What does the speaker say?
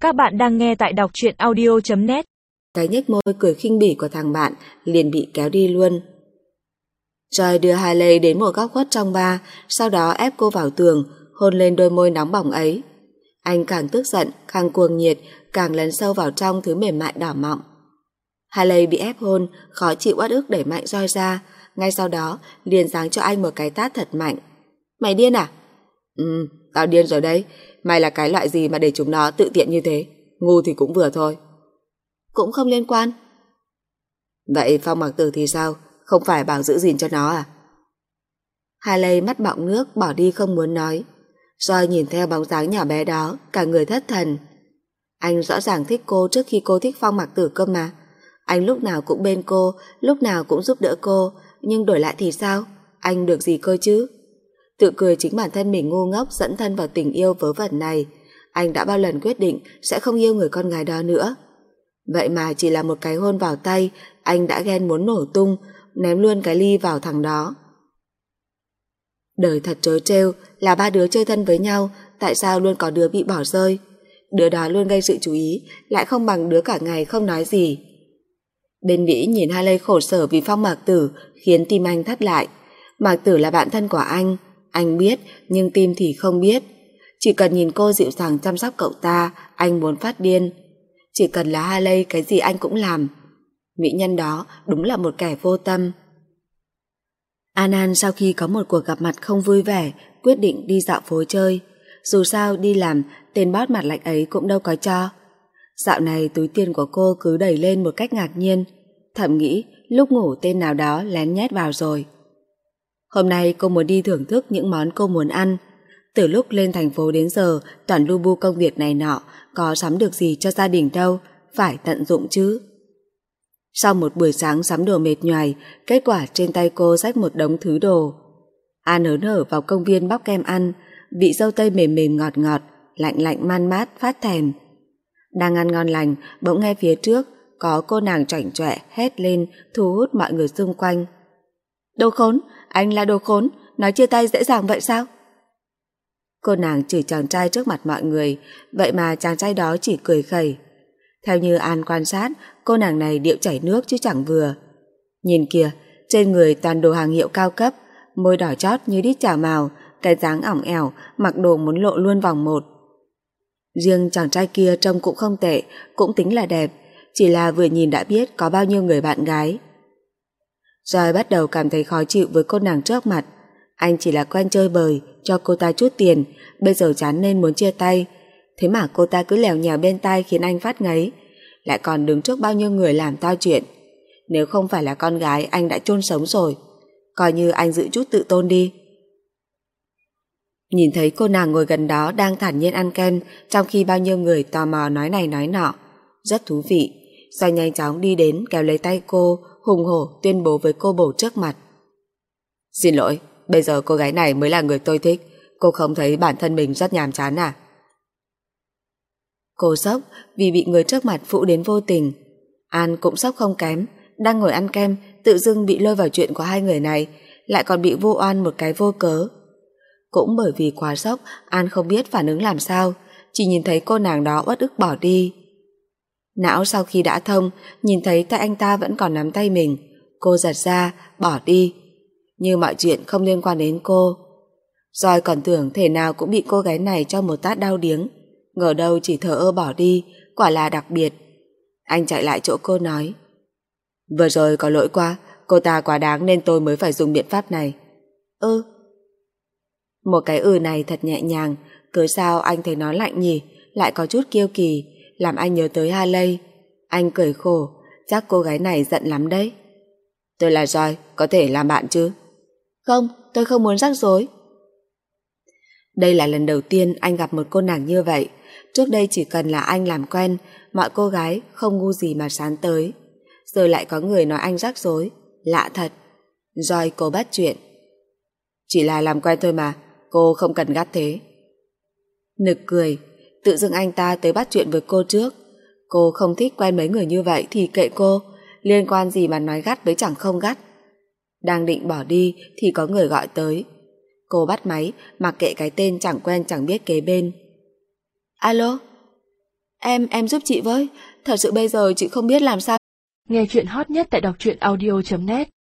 Các bạn đang nghe tại đọc truyện audio.net. Cái nhếch môi cười khinh bỉ của thằng bạn liền bị kéo đi luôn. Joy đưa Hailey đến một góc khuất trong bar, sau đó ép cô vào tường, hôn lên đôi môi nóng bỏng ấy. Anh càng tức giận, càng cuồng nhiệt, càng lấn sâu vào trong thứ mềm mại đỏ mọng. Hailey bị ép hôn, khó chịu uất ức đẩy mạnh Joy ra, ngay sau đó liền giáng cho anh một cái tát thật mạnh. Mày điên à? Tao điên rồi đấy. Mày là cái loại gì mà để chúng nó tự tiện như thế? Ngu thì cũng vừa thôi. Cũng không liên quan. Vậy Phong Mặc Tử thì sao? Không phải bảo giữ gìn cho nó à? Hailey mắt bọng nước bỏ đi không muốn nói. Joy nhìn theo bóng dáng nhỏ bé đó, cả người thất thần. Anh rõ ràng thích cô trước khi cô thích Phong Mặc Tử cơ mà. Anh lúc nào cũng bên cô, lúc nào cũng giúp đỡ cô, nhưng đổi lại thì sao? Anh được gì cơ chứ? Tự cười chính bản thân mình ngu ngốc dẫn thân vào tình yêu vớ vẩn này. Anh đã bao lần quyết định sẽ không yêu người con gái đó nữa. Vậy mà chỉ là một cái hôn vào tay, anh đã ghen muốn nổ tung, ném luôn cái ly vào thằng đó. Đời thật trớ trêu, là ba đứa chơi thân với nhau, tại sao luôn có đứa bị bỏ rơi? Đứa đó luôn gây sự chú ý, lại không bằng đứa cả ngày không nói gì. Bên Mỹ nhìn Hailey khổ sở vì Phong Mạc Tử khiến tim anh thắt lại. Mạc Tử là bạn thân của anh biết nhưng tim thì không biết. Chỉ cần nhìn cô dịu dàng chăm sóc cậu ta, anh muốn phát điên. Chỉ cần là Hailey cái gì anh cũng làm. Mỹ nhân đó đúng là một kẻ vô tâm. An sau khi có một cuộc gặp mặt không vui vẻ, quyết định đi dạo phố chơi. Dù sao đi làm, tên boss mặt lạnh ấy cũng đâu có cho. Dạo này túi tiền của cô cứ đẩy lên một cách ngạc nhiên, thầm nghĩ lúc ngủ tên nào đó lén nhét vào rồi. Hôm nay cô muốn đi thưởng thức những món cô muốn ăn. Từ lúc lên thành phố đến giờ toàn lu bu công việc này nọ, có sắm được gì cho gia đình đâu, phải tận dụng chứ. Sau một buổi sáng sắm đồ mệt nhoài, kết quả trên tay cô xách một đống thứ đồ. An hớn hở vào công viên bóc kem ăn, vị dâu tây mềm mềm ngọt ngọt, lạnh lạnh man mát phát thèm. Đang ăn ngon lành, bỗng nghe phía trước có cô nàng chảnh chọe hét lên thu hút mọi người xung quanh. Đồ khốn, anh là đồ khốn, nói chia tay dễ dàng vậy sao? Cô nàng chửi chàng trai trước mặt mọi người, vậy mà chàng trai đó chỉ cười khẩy. Theo như An quan sát, cô nàng này điệu chảy nước chứ chẳng vừa. Nhìn kìa, trên người toàn đồ hàng hiệu cao cấp, môi đỏ chót như đít chả mào, cái dáng ỏng ẻo, mặc đồ muốn lộ luôn vòng một. Riêng chàng trai kia trông cũng không tệ, cũng tính là đẹp, chỉ là vừa nhìn đã biết có bao nhiêu người bạn gái. Joy bắt đầu cảm thấy khó chịu với cô nàng trước mặt. Anh chỉ là quen chơi bời, cho cô ta chút tiền, bây giờ chán nên muốn chia tay. Thế mà cô ta cứ lèo nhèo bên tai khiến anh phát ngấy, lại còn đứng trước bao nhiêu người làm to chuyện. Nếu không phải là con gái anh đã chôn sống rồi. Coi như anh giữ chút tự tôn đi. Nhìn thấy cô nàng ngồi gần đó đang thản nhiên ăn kem, trong khi bao nhiêu người tò mò nói này nói nọ, rất thú vị. Joy nhanh chóng đi đến kéo lấy tay cô, hùng hổ tuyên bố với cô bồ trước mặt. Xin lỗi, bây giờ cô gái này mới là người tôi thích. Cô không thấy bản thân mình rất nhàm chán à? Cô sốc vì bị người trước mặt phụ đến vô tình. An cũng sốc không kém, đang ngồi ăn kem tự dưng bị lôi vào chuyện của hai người này, lại còn bị vu oan một cái vô cớ. Cũng bởi vì quá sốc, An không biết phản ứng làm sao, chỉ nhìn thấy cô nàng đó uất ức bỏ đi. Não sau khi đã thông, nhìn thấy tay anh ta vẫn còn nắm tay mình, cô giật ra, bỏ đi. Như mọi chuyện không liên quan đến cô. Joy còn tưởng thể nào cũng bị cô gái này cho một tát đau điếng, ngờ đâu chỉ thờ ơ bỏ đi, quả là đặc biệt. Anh chạy lại chỗ cô nói, vừa rồi có lỗi quá, cô ta quá đáng nên tôi mới phải dùng biện pháp này. Một cái này thật nhẹ nhàng, cớ sao anh thấy nó lạnh nhỉ, lại có chút kiêu kỳ, làm anh nhớ tới Hailey. Anh cười khổ, chắc cô gái này giận lắm đấy. Tôi là Joy, có thể làm bạn chứ? Không, tôi không muốn rắc rối. Đây là lần đầu tiên anh gặp một cô nàng như vậy. Trước đây chỉ cần là anh làm quen, mọi cô gái không ngu gì mà sán tới. Giờ lại có người nói anh rắc rối, lạ thật. Joy cô bắt chuyện. Chỉ là làm quen thôi mà, cô không cần gắt thế. Nực cười, tự dưng anh ta tới bắt chuyện với cô trước. Cô không thích quen mấy người như vậy thì kệ cô, liên quan gì mà nói gắt với chẳng không gắt. Đang định bỏ đi thì có người gọi tới. Cô bắt máy, mặc kệ cái tên chẳng quen chẳng biết kế bên. Alo? Em giúp chị với. Thật sự bây giờ chị không biết làm sao. Nghe chuyện hot nhất tại đọc truyện audio.net